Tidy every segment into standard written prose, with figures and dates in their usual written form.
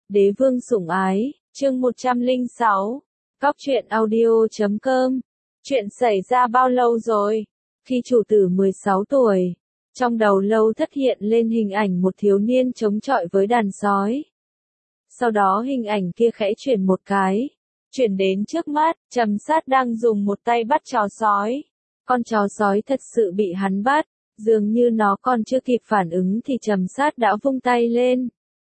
Đế vương sủng ái, chương 106, Cóc truyện audio.com. Chuyện xảy ra bao lâu rồi? Khi chủ tử 16 tuổi, trong đầu Lâu Thất hiện lên hình ảnh một thiếu niên chống chọi với đàn sói. Sau đó hình ảnh kia khẽ chuyển một cái, chuyển đến trước mắt, Trầm Sát đang dùng một tay bắt chó sói. Con chó sói thật sự bị hắn bắt, dường như nó còn chưa kịp phản ứng thì Trầm Sát đã vung tay lên,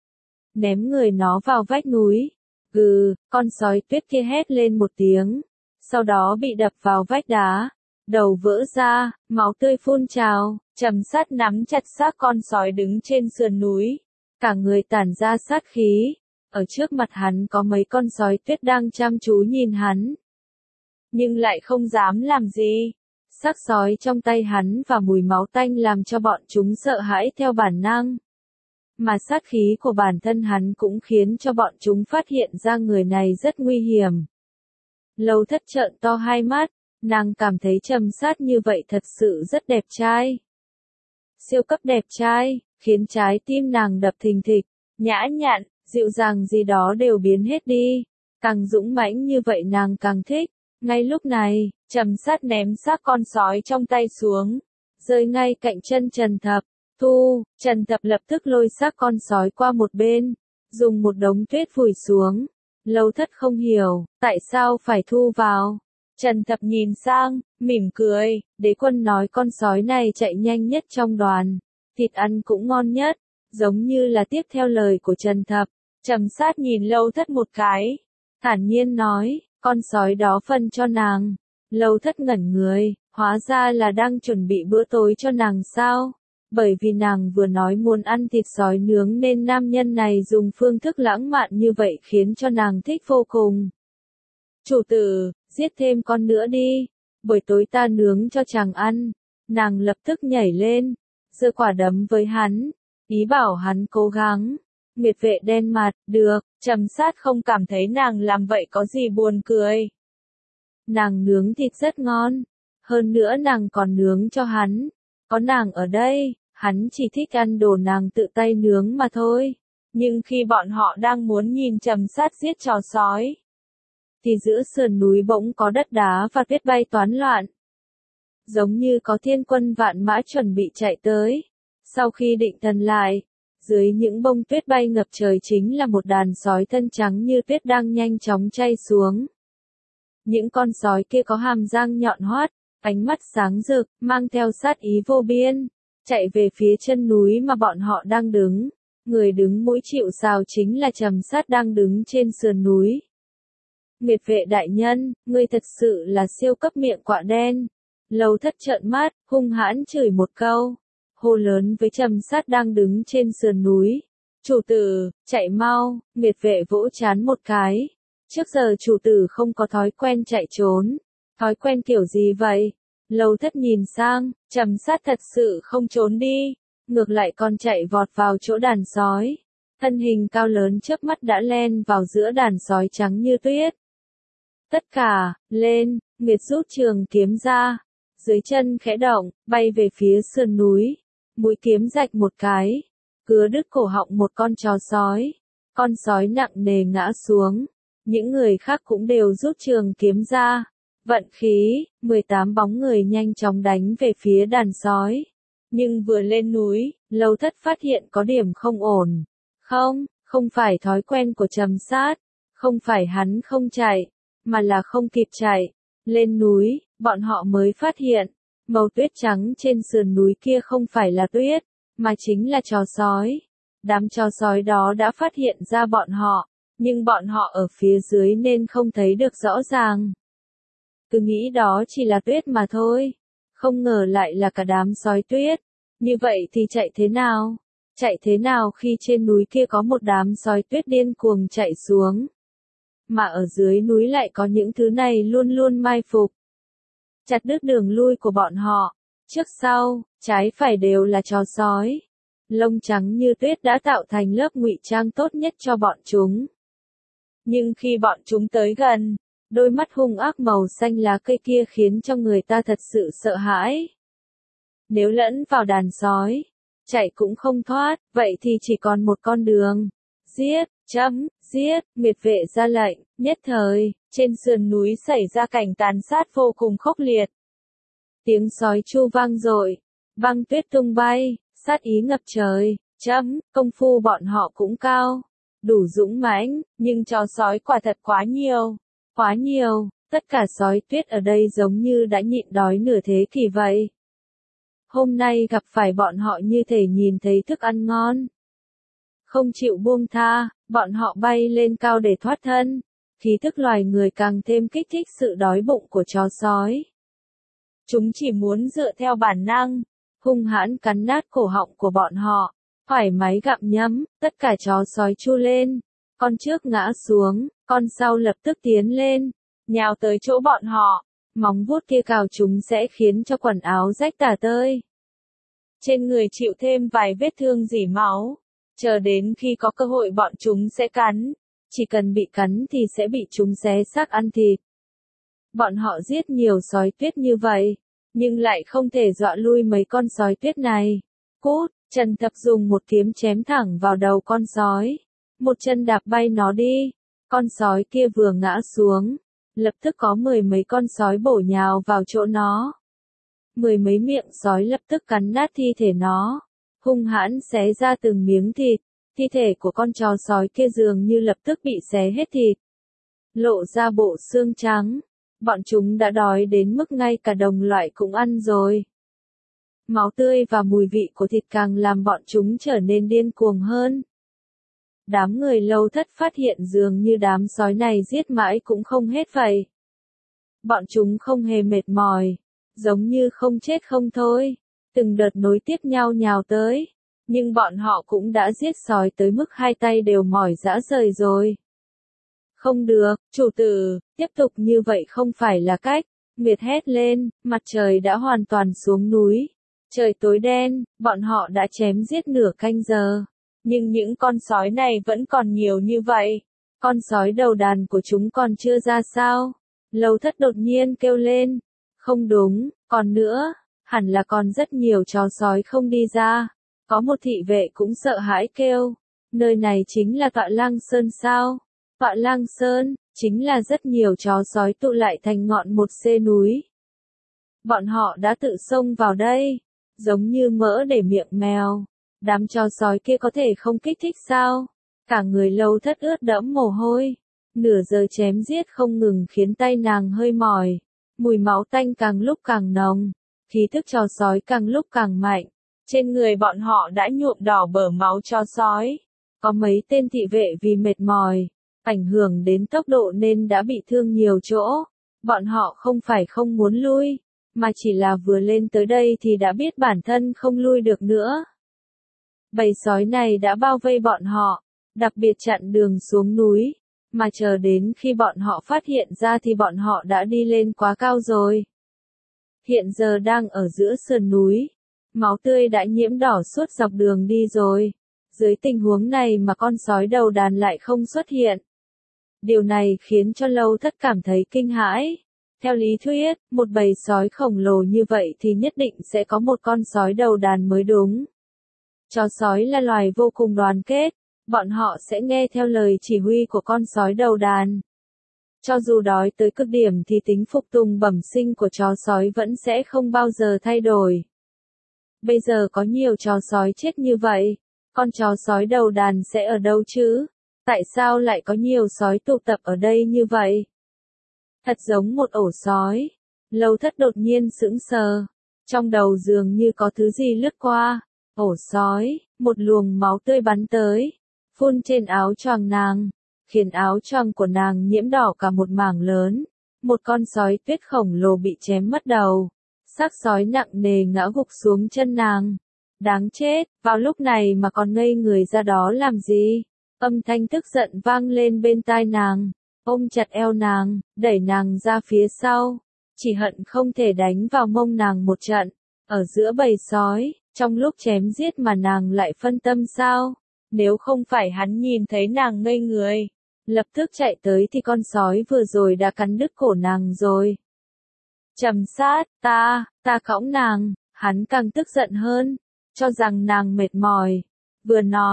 ném người nó vào vách núi. Gừ, con sói tuyết kia hét lên một tiếng, sau đó bị đập vào vách đá, đầu vỡ ra, máu tươi phun trào. Trầm Sát nắm chặt xác con sói đứng trên sườn núi, cả người tản ra sát khí. Ở trước mặt hắn có mấy con sói tuyết đang chăm chú nhìn hắn, nhưng lại không dám làm gì. Xác sói trong tay hắn và mùi máu tanh làm cho bọn chúng sợ hãi theo bản năng. Mà sát khí của bản thân hắn cũng khiến cho bọn chúng phát hiện ra người này rất nguy hiểm. Lâu Thất trợn to hai mắt, nàng cảm thấy Trầm Sát như vậy thật sự rất đẹp trai. Siêu cấp đẹp trai, khiến trái tim nàng đập thình thịch, nhã nhặn, dịu dàng gì đó đều biến hết đi. Càng dũng mãnh như vậy nàng càng thích. Ngay lúc này, Trầm Sát ném xác con sói trong tay xuống, rơi ngay cạnh chân Trần Thập. Trần Thập lập tức lôi xác con sói qua một bên, dùng một đống tuyết vùi xuống. Lâu Thất không hiểu, tại sao phải thu vào. Trần Thập nhìn sang, mỉm cười, đế quân nói con sói này chạy nhanh nhất trong đoàn, thịt ăn cũng ngon nhất, giống như là tiếp theo lời của Trần Thập. Trầm Sát nhìn Lâu Thất một cái, thản nhiên nói, con sói đó phân cho nàng. Lâu Thất ngẩn người, hóa ra là đang chuẩn bị bữa tối cho nàng sao? Bởi vì nàng vừa nói muốn ăn thịt sói nướng nên nam nhân này dùng phương thức lãng mạn như vậy khiến cho nàng thích vô cùng. Chủ tử, giết thêm con nữa đi, buổi tối ta nướng cho chàng ăn. Nàng lập tức nhảy lên, giơ quả đấm với hắn, ý bảo hắn cố gắng. Nguyệt Vệ đen mặt, được. Trầm Sát không cảm thấy nàng làm vậy có gì buồn cười. Nàng nướng thịt rất ngon, hơn nữa nàng còn nướng cho hắn. Có nàng ở đây, hắn chỉ thích ăn đồ nàng tự tay nướng mà thôi. Nhưng khi bọn họ đang muốn nhìn Trầm Sát giết chó sói, thì giữa sườn núi bỗng có đất đá và tuyết bay toán loạn. Giống như có thiên quân vạn mã chuẩn bị chạy tới. Sau khi định thần lại, dưới những bông tuyết bay ngập trời chính là một đàn sói thân trắng như tuyết đang nhanh chóng chay xuống. Những con sói kia có hàm răng nhọn hoắt, ánh mắt sáng rực, mang theo sát ý vô biên, chạy về phía chân núi mà bọn họ đang đứng. Người đứng mũi chịu sào chính là Trầm Sát đang đứng trên sườn núi. Nguyệt Vệ đại nhân, ngươi thật sự là siêu cấp miệng quạ đen. Lâu Thất trợn mắt, hung hãn chửi một câu, hô lớn với Trầm Sát đang đứng trên sườn núi. Chủ tử, chạy mau. Nguyệt Vệ vỗ trán một cái. Trước giờ chủ tử không có thói quen chạy trốn. Thói quen kiểu gì vậy? Lâu Thất nhìn sang, Trầm Sát thật sự không trốn đi, ngược lại còn chạy vọt vào chỗ đàn sói. Thân hình cao lớn chớp mắt đã len vào giữa đàn sói trắng như tuyết. Tất cả, lên, Nguyệt rút trường kiếm ra, dưới chân khẽ động, bay về phía sườn núi. Mũi kiếm rạch một cái, cứa đứt cổ họng một con chó sói. Con sói nặng nề ngã xuống. Những người khác cũng đều rút trường kiếm ra. Vận khí, 18 bóng người nhanh chóng đánh về phía đàn sói. Nhưng vừa lên núi, Lâu Thất phát hiện có điểm không ổn. Không phải thói quen của Trầm Sát, không phải hắn không chạy, mà là không kịp chạy. Lên núi, bọn họ mới phát hiện, màu tuyết trắng trên sườn núi kia không phải là tuyết, mà chính là chó sói. Đám chó sói đó đã phát hiện ra bọn họ, nhưng bọn họ ở phía dưới nên không thấy được rõ ràng. Cứ nghĩ đó chỉ là tuyết mà thôi, không ngờ lại là cả đám sói tuyết. Như vậy thì chạy thế nào? Chạy thế nào khi trên núi kia có một đám sói tuyết điên cuồng chạy xuống? Mà ở dưới núi lại có những thứ này luôn luôn mai phục, chặt đứt đường lui của bọn họ. Trước sau, trái phải đều là chó sói. Lông trắng như tuyết đã tạo thành lớp ngụy trang tốt nhất cho bọn chúng. Nhưng khi bọn chúng tới gần, đôi mắt hung ác màu xanh lá cây kia khiến cho người ta thật sự sợ hãi. Nếu lẫn vào đàn sói, chạy cũng không thoát, vậy thì chỉ còn một con đường. giết, giết, Nguyệt vệ ra lệnh, nhất thời, trên sườn núi xảy ra cảnh tàn sát vô cùng khốc liệt. Tiếng sói chu vang dội, băng tuyết tung bay, sát ý ngập trời, công phu bọn họ cũng cao, đủ dũng mãnh, nhưng chó sói quả thật quá nhiều, tất cả sói tuyết ở đây giống như đã nhịn đói nửa thế kỷ vậy. Hôm nay gặp phải bọn họ như thể nhìn thấy thức ăn ngon. Không chịu buông tha, bọn họ bay lên cao để thoát thân, khí thức loài người càng thêm kích thích sự đói bụng của chó sói. Chúng chỉ muốn dựa theo bản năng, hung hãn cắn nát cổ họng của bọn họ, thoải mái gặm nhấm, tất cả chó sói chu lên, con trước ngã xuống, con sau lập tức tiến lên, nhào tới chỗ bọn họ, móng vuốt kia cào chúng sẽ khiến cho quần áo rách tả tơi. Trên người chịu thêm vài vết thương rỉ máu, chờ đến khi có cơ hội bọn chúng sẽ cắn, chỉ cần bị cắn thì sẽ bị chúng xé xác ăn thịt. Bọn họ giết nhiều sói tuyết như vậy, nhưng lại không thể dọa lui mấy con sói tuyết này. Cút, Trần Thập dùng một kiếm chém thẳng vào đầu con sói, một chân đạp bay nó đi, con sói kia vừa ngã xuống, lập tức có mười mấy con sói bổ nhào vào chỗ nó. Mười mấy miệng sói lập tức cắn nát thi thể nó, hung hãn xé ra từng miếng thịt, thi thể của con chó sói kia dường như lập tức bị xé hết thịt, lộ ra bộ xương trắng. Bọn chúng đã đói đến mức ngay cả đồng loại cũng ăn rồi. Máu tươi và mùi vị của thịt càng làm bọn chúng trở nên điên cuồng hơn. Đám người Lâu Thất phát hiện dường như đám sói này giết mãi cũng không hết vậy. Bọn chúng không hề mệt mỏi, giống như không chết không thôi, từng đợt nối tiếp nhau nhào tới, nhưng bọn họ cũng đã giết sói tới mức hai tay đều mỏi rã rời rồi. Không được, chủ tử, tiếp tục như vậy không phải là cách, Nguyệt hét lên, mặt trời đã hoàn toàn xuống núi. Trời tối đen, bọn họ đã chém giết nửa canh giờ. Nhưng những con sói này vẫn còn nhiều như vậy. Con sói đầu đàn của chúng còn chưa ra sao? Lâu Thất đột nhiên kêu lên. Không đúng, còn nữa, hẳn là còn rất nhiều chó sói không đi ra. Có một thị vệ cũng sợ hãi kêu. Nơi này chính là Tọa Lang Sơn sao? Tọa Lang Sơn, chính là rất nhiều chó sói tụ lại thành ngọn một xê núi. Bọn họ đã tự xông vào đây, giống như mỡ để miệng mèo. Đám chó sói kia có thể không kích thích sao? Cả người Lâu Thất ướt đẫm mồ hôi. Nửa giờ chém giết không ngừng khiến tay nàng hơi mỏi. Mùi máu tanh càng lúc càng nồng. Khí thức chó sói càng lúc càng mạnh. Trên người bọn họ đã nhuộm đỏ bờ máu chó sói. Có mấy tên thị vệ vì mệt mỏi, ảnh hưởng đến tốc độ nên đã bị thương nhiều chỗ. Bọn họ không phải không muốn lui, mà chỉ là vừa lên tới đây thì đã biết bản thân không lui được nữa. Bầy sói này đã bao vây bọn họ, đặc biệt chặn đường xuống núi, mà chờ đến khi bọn họ phát hiện ra thì bọn họ đã đi lên quá cao rồi. Hiện giờ đang ở giữa sườn núi, máu tươi đã nhiễm đỏ suốt dọc đường đi rồi. Dưới tình huống này mà con sói đầu đàn lại không xuất hiện. Điều này khiến cho Lâu Thất cảm thấy kinh hãi. Theo lý thuyết, một bầy sói khổng lồ như vậy thì nhất định sẽ có một con sói đầu đàn mới đúng. Chó sói là loài vô cùng đoàn kết, bọn họ sẽ nghe theo lời chỉ huy của con sói đầu đàn. Cho dù đói tới cực điểm thì tính phục tùng bẩm sinh của chó sói vẫn sẽ không bao giờ thay đổi. Bây giờ có nhiều chó sói chết như vậy, con chó sói đầu đàn sẽ ở đâu chứ? Tại sao lại có nhiều sói tụ tập ở đây như vậy? Thật giống một ổ sói. Lâu Thất đột nhiên sững sờ. Trong đầu dường như có thứ gì lướt qua. Ổ sói, một luồng máu tươi bắn tới. Phun trên áo choàng nàng. Khiến áo choàng của nàng nhiễm đỏ cả một mảng lớn. Một con sói tuyết khổng lồ bị chém mất đầu. Xác sói nặng nề ngã gục xuống chân nàng. Đáng chết, vào lúc này mà còn ngây người ra đó làm gì? Âm thanh tức giận vang lên bên tai nàng, ôm chặt eo nàng, đẩy nàng ra phía sau, chỉ hận không thể đánh vào mông nàng một trận. Ở giữa bầy sói, trong lúc chém giết mà nàng lại phân tâm sao? Nếu không phải hắn nhìn thấy nàng ngây người, lập tức chạy tới thì con sói vừa rồi đã cắn đứt cổ nàng rồi. Trầm sát, ta cõng nàng, hắn càng tức giận hơn, cho rằng nàng mệt mỏi. Vừa nói,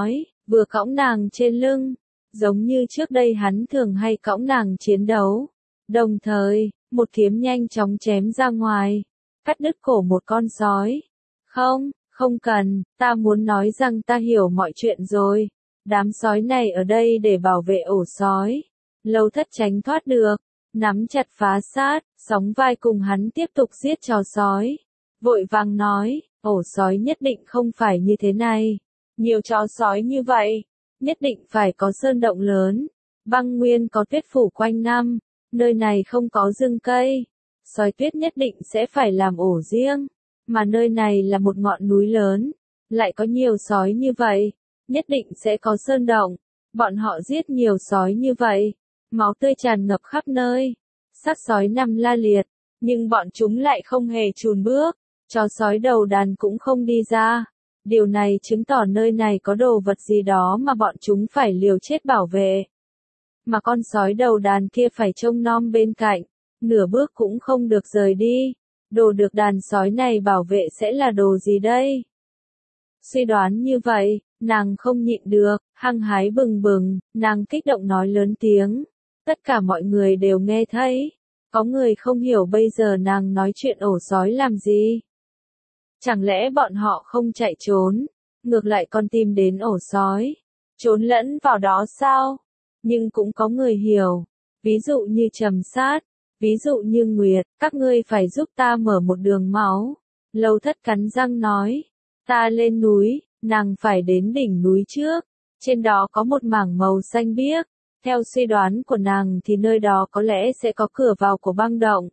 vừa cõng nàng trên lưng, giống như trước đây hắn thường hay cõng nàng chiến đấu. Đồng thời, một kiếm nhanh chóng chém ra ngoài, cắt đứt cổ một con sói. Không, không cần, ta muốn nói rằng ta hiểu mọi chuyện rồi. Đám sói này ở đây để bảo vệ ổ sói. Lâu Thất tránh thoát được, nắm chặt Phá Sát, sóng vai cùng hắn tiếp tục giết chó sói. Vội vàng nói, ổ sói nhất định không phải như thế này. Nhiều chó sói như vậy, nhất định phải có sơn động lớn. Băng Nguyên có tuyết phủ quanh năm, nơi này không có rừng cây. Sói tuyết nhất định sẽ phải làm ổ riêng, mà nơi này là một ngọn núi lớn, lại có nhiều sói như vậy, nhất định sẽ có sơn động. Bọn họ giết nhiều sói như vậy, máu tươi tràn ngập khắp nơi, xác sói nằm la liệt, nhưng bọn chúng lại không hề chùn bước, chó sói đầu đàn cũng không đi ra. Điều này chứng tỏ nơi này có đồ vật gì đó mà bọn chúng phải liều chết bảo vệ. Mà con sói đầu đàn kia phải trông nom bên cạnh, nửa bước cũng không được rời đi. Đồ được đàn sói này bảo vệ sẽ là đồ gì đây? Suy đoán như vậy, nàng không nhịn được, hăng hái bừng bừng, nàng kích động nói lớn tiếng. Tất cả mọi người đều nghe thấy. Có người không hiểu bây giờ nàng nói chuyện ổ sói làm gì. Chẳng lẽ bọn họ không chạy trốn, ngược lại còn tìm đến ổ sói, trốn lẫn vào đó sao? Nhưng cũng có người hiểu, ví dụ như Trầm Sát, ví dụ như Nguyệt, các ngươi phải giúp ta mở một đường máu. Lâu Thất cắn răng nói, ta lên núi, nàng phải đến đỉnh núi trước, trên đó có một mảng màu xanh biếc, theo suy đoán của nàng thì nơi đó có lẽ sẽ có cửa vào của băng động.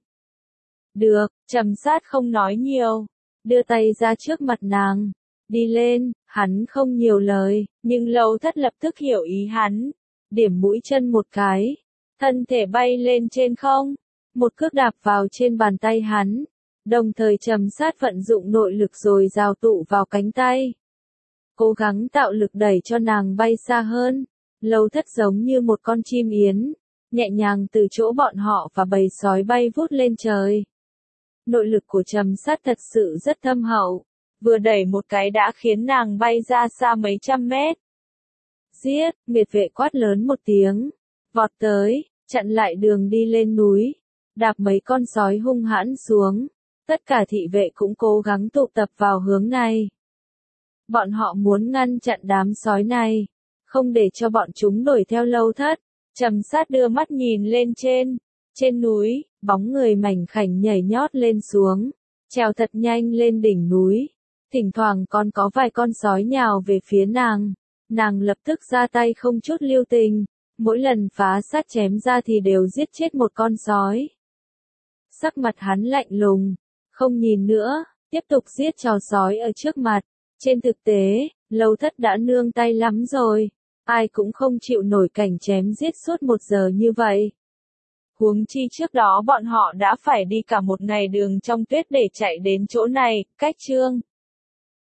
Được, Trầm Sát không nói nhiều, đưa tay ra trước mặt nàng, đi lên, hắn không nhiều lời, nhưng Lâu Thất lập tức hiểu ý hắn, điểm mũi chân một cái, thân thể bay lên trên không, một cước đạp vào trên bàn tay hắn, đồng thời Trầm Sát vận dụng nội lực rồi dào tụ vào cánh tay. Cố gắng tạo lực đẩy cho nàng bay xa hơn. Lâu Thất giống như một con chim yến, nhẹ nhàng từ chỗ bọn họ và bầy sói bay vút lên trời. Nội lực của Trầm Sát thật sự rất thâm hậu, vừa đẩy một cái đã khiến nàng bay ra xa mấy trăm mét. Giết, Miệt vệ quát lớn một tiếng, vọt tới, chặn lại đường đi lên núi, đạp mấy con sói hung hãn xuống. Tất cả thị vệ cũng cố gắng tụ tập vào hướng này. Bọn họ muốn ngăn chặn đám sói này, không để cho bọn chúng đuổi theo Lâu Thất. Trầm Sát đưa mắt nhìn lên trên núi, bóng người mảnh khảnh nhảy nhót lên xuống, trèo thật nhanh lên đỉnh núi. Thỉnh thoảng còn có vài con sói nhào về phía nàng, nàng lập tức ra tay không chút lưu tình, mỗi lần Phá Sát chém ra thì đều giết chết một con sói. Sắc mặt hắn lạnh lùng, không nhìn nữa, tiếp tục giết chó sói ở trước mặt. Trên thực tế, Lâu Thất đã nương tay lắm rồi, ai cũng không chịu nổi cảnh chém giết suốt 1 giờ như vậy. Huống chi trước đó bọn họ đã phải đi cả một ngày đường trong tuyết để chạy đến chỗ này, cách chương